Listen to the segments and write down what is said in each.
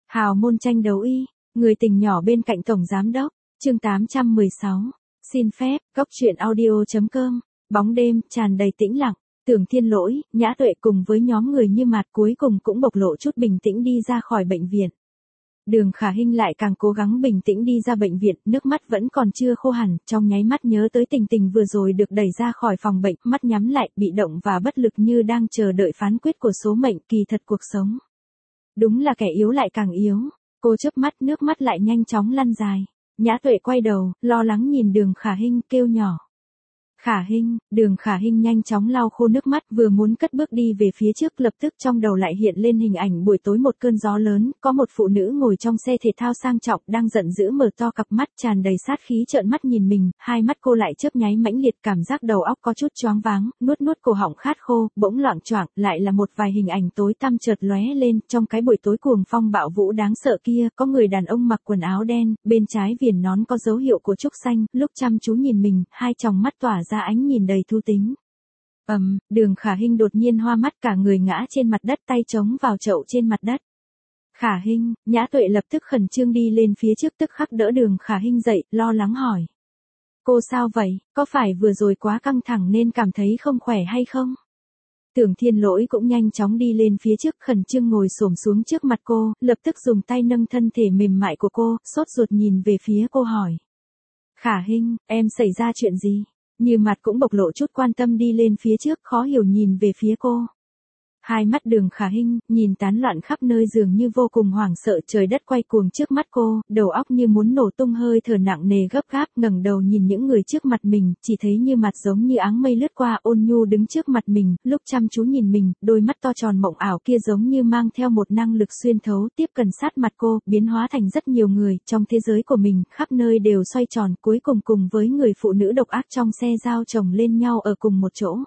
Hào môn tranh đấu y, người tình nhỏ bên cạnh tổng giám đốc, chương 816. Xin phép, góc truyện audio.com, bóng đêm, tràn đầy tĩnh lặng, Tưởng Thiên Lỗi, Nhã Tuệ cùng với nhóm người như Mạt cuối cùng cũng bộc lộ chút bình tĩnh đi ra khỏi bệnh viện. Đường Khả Hinh lại càng cố gắng bình tĩnh đi ra bệnh viện, nước mắt vẫn còn chưa khô hẳn, trong nháy mắt nhớ tới tình tình vừa rồi được đẩy ra khỏi phòng bệnh, mắt nhắm lại, bị động và bất lực như đang chờ đợi phán quyết của số mệnh, kỳ thật cuộc sống. Đúng là kẻ yếu lại càng yếu, cô chớp mắt, nước mắt lại nhanh chóng lăn dài. Nhã Tuệ quay đầu, lo lắng nhìn Đường Khả Hinh, kêu nhỏ. Khả Hinh, Đường Khả Hinh nhanh chóng lau khô nước mắt, vừa muốn cất bước đi về phía trước, lập tức trong đầu lại hiện lên hình ảnh buổi tối một cơn gió lớn, có một phụ nữ ngồi trong xe thể thao sang trọng đang giận dữ mở to cặp mắt tràn đầy sát khí trợn mắt nhìn mình, hai mắt cô lại chớp nháy mãnh liệt, cảm giác đầu óc có chút choáng váng, nuốt cổ họng khát khô, bỗng loạng choạng, lại là một vài hình ảnh tối tăm chợt lóe lên, trong cái buổi tối cuồng phong bạo vũ đáng sợ kia, có người đàn ông mặc quần áo đen, bên trái viền nón có dấu hiệu của trúc xanh, lúc chăm chú nhìn mình, hai tròng mắt tỏa ra ánh nhìn đầy thú tính. Đường Khả Hinh đột nhiên hoa mắt, cả người ngã trên mặt đất, tay chống vào chậu trên mặt đất. Khả Hinh, Nhã Tuệ lập tức khẩn trương đi lên phía trước, tức khắc đỡ Đường Khả Hinh dậy, lo lắng hỏi. Cô sao vậy, có phải vừa rồi quá căng thẳng nên cảm thấy không khỏe hay không? Tưởng Thiên Lỗi cũng nhanh chóng đi lên phía trước, khẩn trương ngồi xổm xuống trước mặt cô, lập tức dùng tay nâng thân thể mềm mại của cô, sốt ruột nhìn về phía cô hỏi. Khả Hinh, em xảy ra chuyện gì? Như Mạt cũng bộc lộ chút quan tâm đi lên phía trước, khó hiểu nhìn về phía cô. Hai mắt Đường Khả Hinh, nhìn tán loạn khắp nơi dường như vô cùng hoảng sợ, trời đất quay cuồng trước mắt cô, đầu óc như muốn nổ tung, hơi thở nặng nề gấp gáp, ngẩng đầu nhìn những người trước mặt mình, chỉ thấy Như Mạt giống như áng mây lướt qua, ôn nhu đứng trước mặt mình, lúc chăm chú nhìn mình, đôi mắt to tròn mộng ảo kia giống như mang theo một năng lực xuyên thấu, tiếp cận sát mặt cô, biến hóa thành rất nhiều người, trong thế giới của mình, khắp nơi đều xoay tròn, cuối cùng cùng với người phụ nữ độc ác trong xe giao chồng lên nhau ở cùng một chỗ.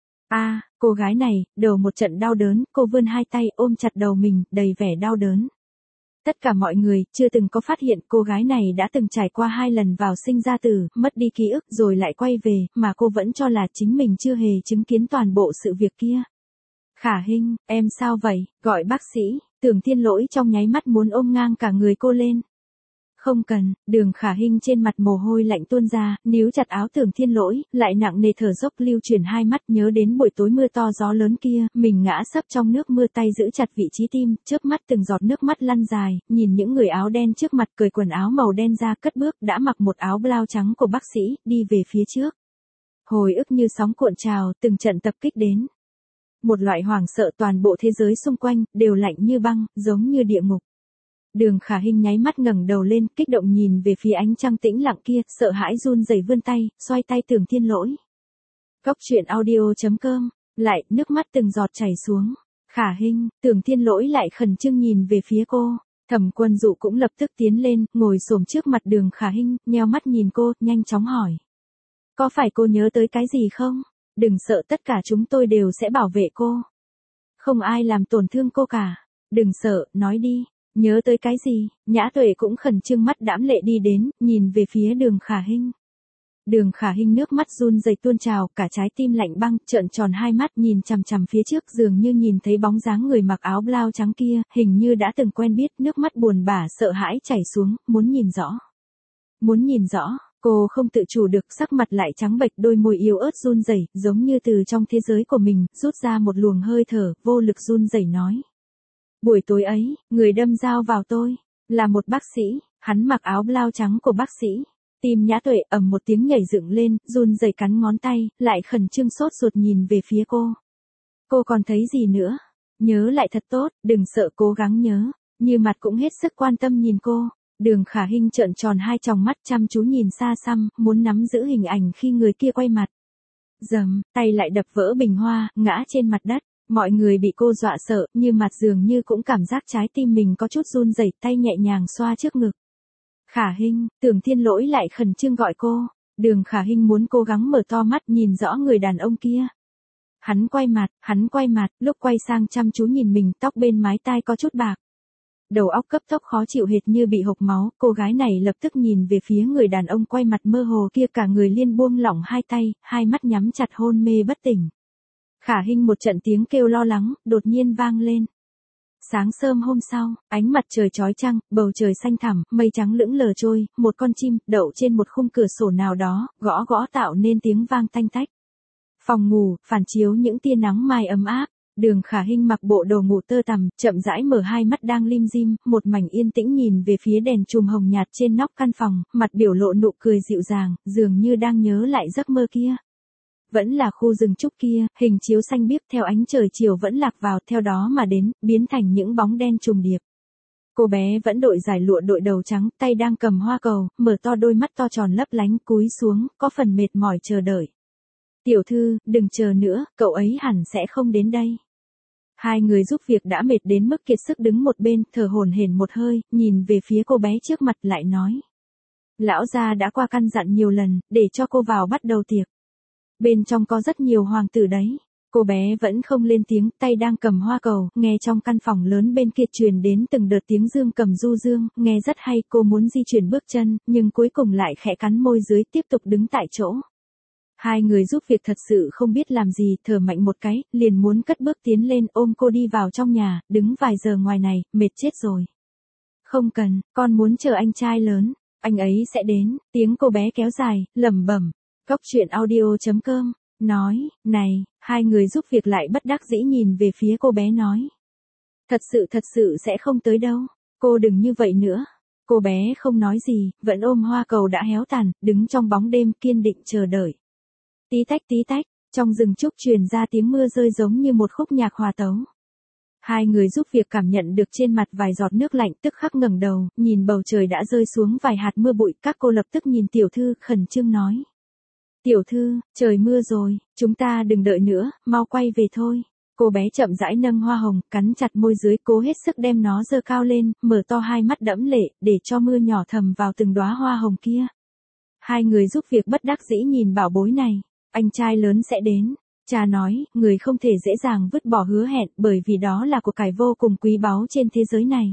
Cô gái này, đầu một trận đau đớn, cô vươn hai tay ôm chặt đầu mình, đầy vẻ đau đớn. Tất cả mọi người, chưa từng có phát hiện cô gái này đã từng trải qua 2 lần vào sinh ra tử, mất đi ký ức rồi lại quay về, mà cô vẫn cho là chính mình chưa hề chứng kiến toàn bộ sự việc kia. Khả Hinh, em sao vậy, gọi bác sĩ, Tưởng Thiên Lỗi trong nháy mắt muốn ôm ngang cả người cô lên. Không cần, Đường Khả Hinh trên mặt mồ hôi lạnh tuôn ra, níu chặt áo Tưởng Thiên Lỗi, lại nặng nề thở dốc, lưu chuyển hai mắt, nhớ đến buổi tối mưa to gió lớn kia, mình ngã sấp trong nước mưa, tay giữ chặt vị trí tim, chớp mắt từng giọt nước mắt lăn dài, nhìn những người áo đen trước mặt cởi quần áo màu đen ra, cất bước, đã mặc một áo blau trắng của bác sĩ, đi về phía trước. Hồi ức như sóng cuộn trào, từng trận tập kích đến. Một loại hoảng sợ, toàn bộ thế giới xung quanh, đều lạnh như băng, giống như địa ngục. Đường Khả Hinh nháy mắt ngẩng đầu lên, kích động nhìn về phía ánh trăng tĩnh lặng kia, sợ hãi run rẩy vươn tay, xoay tay Tưởng Thiên Lỗi. Góc truyện audio.com, lại, nước mắt từng giọt chảy xuống. Khả Hinh, Tưởng Thiên Lỗi lại khẩn trương nhìn về phía cô. Thẩm Quân Dụ cũng lập tức tiến lên, ngồi xổm trước mặt Đường Khả Hinh, nheo mắt nhìn cô, nhanh chóng hỏi. Có phải cô nhớ tới cái gì không? Đừng sợ, tất cả chúng tôi đều sẽ bảo vệ cô. Không ai làm tổn thương cô cả. Đừng sợ, nói đi. Nhớ tới cái gì? Nhã Tuệ cũng khẩn trương, mắt đãm lệ đi đến, nhìn về phía Đường Khả Hinh. Đường Khả Hinh nước mắt run rẩy tuôn trào, cả trái tim lạnh băng, trợn tròn hai mắt nhìn chằm chằm phía trước, dường như nhìn thấy bóng dáng người mặc áo blau trắng kia, hình như đã từng quen biết, nước mắt buồn bã sợ hãi chảy xuống, muốn nhìn rõ. Muốn nhìn rõ, cô không tự chủ được, sắc mặt lại trắng bệch, đôi môi yếu ớt run rẩy, giống như từ trong thế giới của mình, rút ra một luồng hơi thở, vô lực run rẩy nói. Buổi tối ấy, người đâm dao vào tôi, là một bác sĩ, hắn mặc áo blau trắng của bác sĩ. Tim Nhã Tuệ ầm một tiếng nhảy dựng lên, run rẩy cắn ngón tay, lại khẩn trương sốt ruột nhìn về phía cô. Cô còn thấy gì nữa? Nhớ lại thật tốt, đừng sợ, cố gắng nhớ. Như Mạt cũng hết sức quan tâm nhìn cô. Đường Khả Hinh trợn tròn hai tròng mắt chăm chú nhìn xa xăm, muốn nắm giữ hình ảnh khi người kia quay mặt. Dầm, tay lại đập vỡ bình hoa, ngã trên mặt đất. Mọi người bị cô dọa sợ, Như Mạt dường như cũng cảm giác trái tim mình có chút run rẩy, tay nhẹ nhàng xoa trước ngực. Khả Hinh, Tưởng Thiên Lỗi lại khẩn trương gọi cô. Đường Khả Hinh muốn cố gắng mở to mắt nhìn rõ người đàn ông kia. Hắn quay mặt, lúc quay sang chăm chú nhìn mình, tóc bên mái tai có chút bạc. Đầu óc cấp tốc khó chịu hệt như bị hộc máu, cô gái này lập tức nhìn về phía người đàn ông quay mặt mơ hồ kia, cả người liên buông lỏng hai tay, hai mắt nhắm chặt hôn mê bất tỉnh. Khả Hinh một trận tiếng kêu lo lắng, đột nhiên vang lên. Sáng sớm hôm sau, ánh mặt trời chói chang, bầu trời xanh thẳm, mây trắng lững lờ trôi, một con chim đậu trên một khung cửa sổ nào đó, gõ gõ tạo nên tiếng vang tanh tách. Phòng ngủ, phản chiếu những tia nắng mai ấm áp. Đường Khả Hinh mặc bộ đồ ngủ tơ tằm, chậm rãi mở hai mắt đang lim dim, một mảnh yên tĩnh nhìn về phía đèn chùm hồng nhạt trên nóc căn phòng, mặt biểu lộ nụ cười dịu dàng, dường như đang nhớ lại giấc mơ kia. Vẫn là khu rừng trúc kia, hình chiếu xanh biếc theo ánh trời chiều vẫn lạc vào, theo đó mà đến, biến thành những bóng đen trùng điệp. Cô bé vẫn đội giải lụa đội đầu trắng, tay đang cầm hoa cầu, mở to đôi mắt to tròn lấp lánh, cúi xuống, có phần mệt mỏi chờ đợi. Tiểu thư, đừng chờ nữa, cậu ấy hẳn sẽ không đến đây. Hai người giúp việc đã mệt đến mức kiệt sức đứng một bên, thở hổn hển một hơi, nhìn về phía cô bé trước mặt lại nói. Lão gia đã qua căn dặn nhiều lần, để cho cô vào bắt đầu tiệc. Bên trong có rất nhiều hoàng tử đấy. Cô bé vẫn không lên tiếng, tay đang cầm hoa cầu, nghe trong căn phòng lớn bên kia truyền đến từng đợt tiếng dương cầm du dương, nghe rất hay, cô muốn di chuyển bước chân, nhưng cuối cùng lại khẽ cắn môi dưới tiếp tục đứng tại chỗ. Hai người giúp việc thật sự không biết làm gì, thở mạnh một cái, liền muốn cất bước tiến lên ôm cô đi vào trong nhà, đứng vài giờ ngoài này, mệt chết rồi. Không cần, con muốn chờ anh trai lớn, anh ấy sẽ đến, tiếng cô bé kéo dài, lẩm bẩm. Cóc truyện audio.com, nói, này, hai người giúp việc lại bất đắc dĩ nhìn về phía cô bé nói. Thật sự sẽ không tới đâu, cô đừng như vậy nữa. Cô bé không nói gì, vẫn ôm hoa cầu đã héo tàn, đứng trong bóng đêm kiên định chờ đợi. Tí tách, trong rừng trúc truyền ra tiếng mưa rơi giống như một khúc nhạc hòa tấu. Hai người giúp việc cảm nhận được trên mặt vài giọt nước lạnh, tức khắc ngẩng đầu, nhìn bầu trời đã rơi xuống vài hạt mưa bụi, các cô lập tức nhìn tiểu thư, khẩn trương nói. Tiểu thư, trời mưa rồi, chúng ta đừng đợi nữa, mau quay về thôi. Cô bé chậm rãi nâng hoa hồng, cắn chặt môi dưới, cố hết sức đem nó giơ cao lên, mở to hai mắt đẫm lệ, để cho mưa nhỏ thầm vào từng đóa hoa hồng kia. Hai người giúp việc bất đắc dĩ nhìn bảo bối này. Anh trai lớn sẽ đến. Cha nói, người không thể dễ dàng vứt bỏ hứa hẹn, bởi vì đó là của cải vô cùng quý báu trên thế giới này.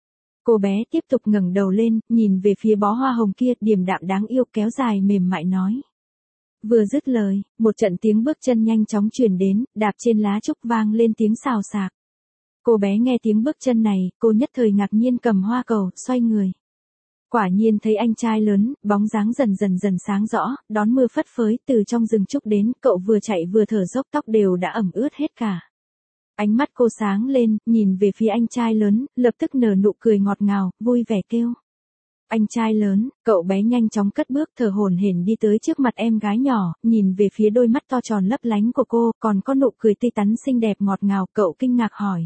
Cô bé tiếp tục ngẩng đầu lên, nhìn về phía bó hoa hồng kia, điềm đạm đáng yêu kéo dài mềm mại nói. Vừa dứt lời, một trận tiếng bước chân nhanh chóng truyền đến, đạp trên lá trúc vang lên tiếng xào xạc. Cô bé nghe tiếng bước chân này, cô nhất thời ngạc nhiên cầm hoa cầu, xoay người. Quả nhiên thấy anh trai lớn, bóng dáng dần sáng rõ, đón mưa phất phới từ trong rừng trúc đến, cậu vừa chạy vừa thở dốc, tóc đều đã ẩm ướt hết cả. Ánh mắt cô sáng lên, nhìn về phía anh trai lớn, lập tức nở nụ cười ngọt ngào, vui vẻ kêu. Anh trai lớn, cậu bé nhanh chóng cất bước thở hổn hển đi tới trước mặt em gái nhỏ, nhìn về phía đôi mắt to tròn lấp lánh của cô, còn có nụ cười tươi tắn xinh đẹp ngọt ngào, cậu kinh ngạc hỏi.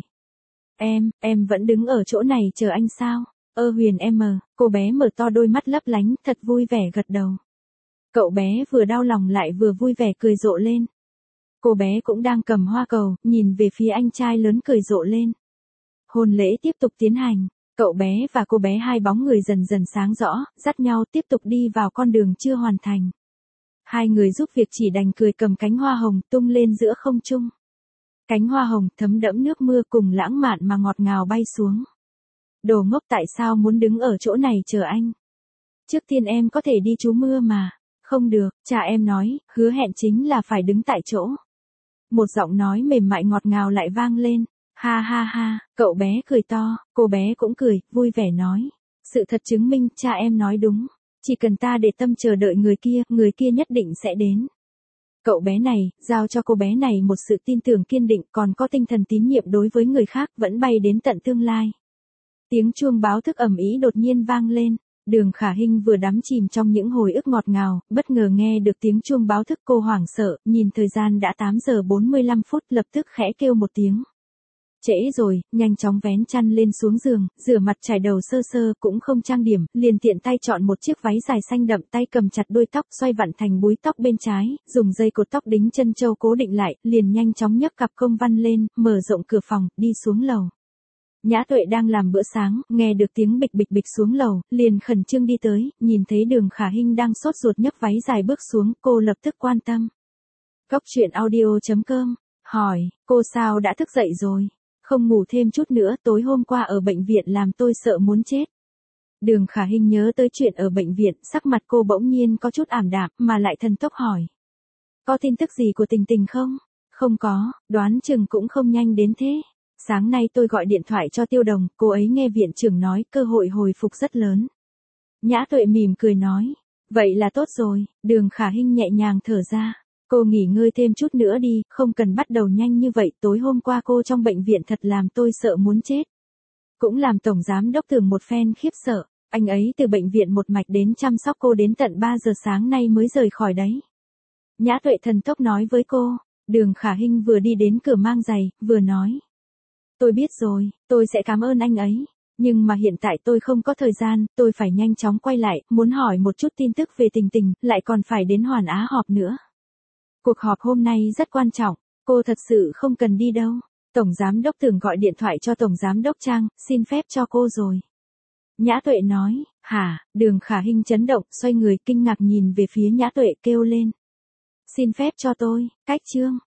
Em vẫn đứng ở chỗ này chờ anh sao? Huyền em, cô bé mở to đôi mắt lấp lánh, thật vui vẻ gật đầu. Cậu bé vừa đau lòng lại vừa vui vẻ cười rộ lên. Cô bé cũng đang cầm hoa cầu, nhìn về phía anh trai lớn cười rộ lên. Hôn lễ tiếp tục tiến hành, cậu bé và cô bé hai bóng người dần sáng rõ, dắt nhau tiếp tục đi vào con đường chưa hoàn thành. Hai người giúp việc chỉ đành cười cầm cánh hoa hồng tung lên giữa không trung. Cánh hoa hồng thấm đẫm nước mưa cùng lãng mạn mà ngọt ngào bay xuống. Đồ ngốc, tại sao muốn đứng ở chỗ này chờ anh? Trước tiên em có thể đi trú mưa mà. Không được, cha em nói, hứa hẹn chính là phải đứng tại chỗ. Một giọng nói mềm mại ngọt ngào lại vang lên. Ha ha ha, cậu bé cười to, cô bé cũng cười, vui vẻ nói. Sự thật chứng minh cha em nói đúng. Chỉ cần ta để tâm chờ đợi người kia nhất định sẽ đến. Cậu bé này, giao cho cô bé này một sự tin tưởng kiên định, còn có tinh thần tín nhiệm đối với người khác, vẫn bay đến tận tương lai. Tiếng chuông báo thức ầm ĩ đột nhiên vang lên. Đường Khả Hinh vừa đắm chìm trong những hồi ức ngọt ngào, bất ngờ nghe được tiếng chuông báo thức, cô hoảng sợ, nhìn thời gian đã 8 giờ 45 phút, lập tức khẽ kêu một tiếng. Trễ rồi, nhanh chóng vén chăn lên xuống giường, rửa mặt chải đầu sơ sơ, cũng không trang điểm, liền tiện tay chọn một chiếc váy dài xanh đậm, tay cầm chặt đuôi tóc, xoay vặn thành búi tóc bên trái, dùng dây cột tóc đính chân châu cố định lại, liền nhanh chóng nhấc cặp công văn lên, mở rộng cửa phòng, đi xuống lầu. Nhã Tuệ đang làm bữa sáng, nghe được tiếng bịch bịch xuống lầu, liền khẩn trương đi tới, nhìn thấy Đường Khả Hinh đang sốt ruột nhấc váy dài bước xuống, cô lập tức quan tâm. Cóc truyện audio.com, hỏi, cô sao đã thức dậy rồi? Không ngủ thêm chút nữa, tối hôm qua ở bệnh viện làm tôi sợ muốn chết. Đường Khả Hinh nhớ tới chuyện ở bệnh viện, sắc mặt cô bỗng nhiên có chút ảm đạm, mà lại thần tốc hỏi. Có tin tức gì của Tình Tình không? Không có, đoán chừng cũng không nhanh đến thế. Sáng nay tôi gọi điện thoại cho Tiêu Đồng, cô ấy nghe viện trưởng nói cơ hội hồi phục rất lớn. Nhã Tuệ mỉm cười nói. Vậy là tốt rồi, Đường Khả Hinh nhẹ nhàng thở ra. Cô nghỉ ngơi thêm chút nữa đi, không cần bắt đầu nhanh như vậy, tối hôm qua cô trong bệnh viện thật làm tôi sợ muốn chết. Cũng làm Tổng Giám Đốc Tưởng một phen khiếp sợ, anh ấy từ bệnh viện một mạch đến chăm sóc cô đến tận 3 giờ sáng nay mới rời khỏi đấy. Nhã Tuệ thần tốc nói với cô, Đường Khả Hinh vừa đi đến cửa mang giày, vừa nói. Tôi biết rồi, tôi sẽ cảm ơn anh ấy. Nhưng mà hiện tại tôi không có thời gian, tôi phải nhanh chóng quay lại, muốn hỏi một chút tin tức về Tình Tình, lại còn phải đến Hoàn Á họp nữa. Cuộc họp hôm nay rất quan trọng, cô thật sự không cần đi đâu. Tổng Giám Đốc Tưởng gọi điện thoại cho Tổng Giám Đốc Trang, xin phép cho cô rồi. Nhã Tuệ nói, hả, Đường Khả Hinh chấn động, xoay người kinh ngạc nhìn về phía Nhã Tuệ kêu lên. Xin phép cho tôi, cách chương.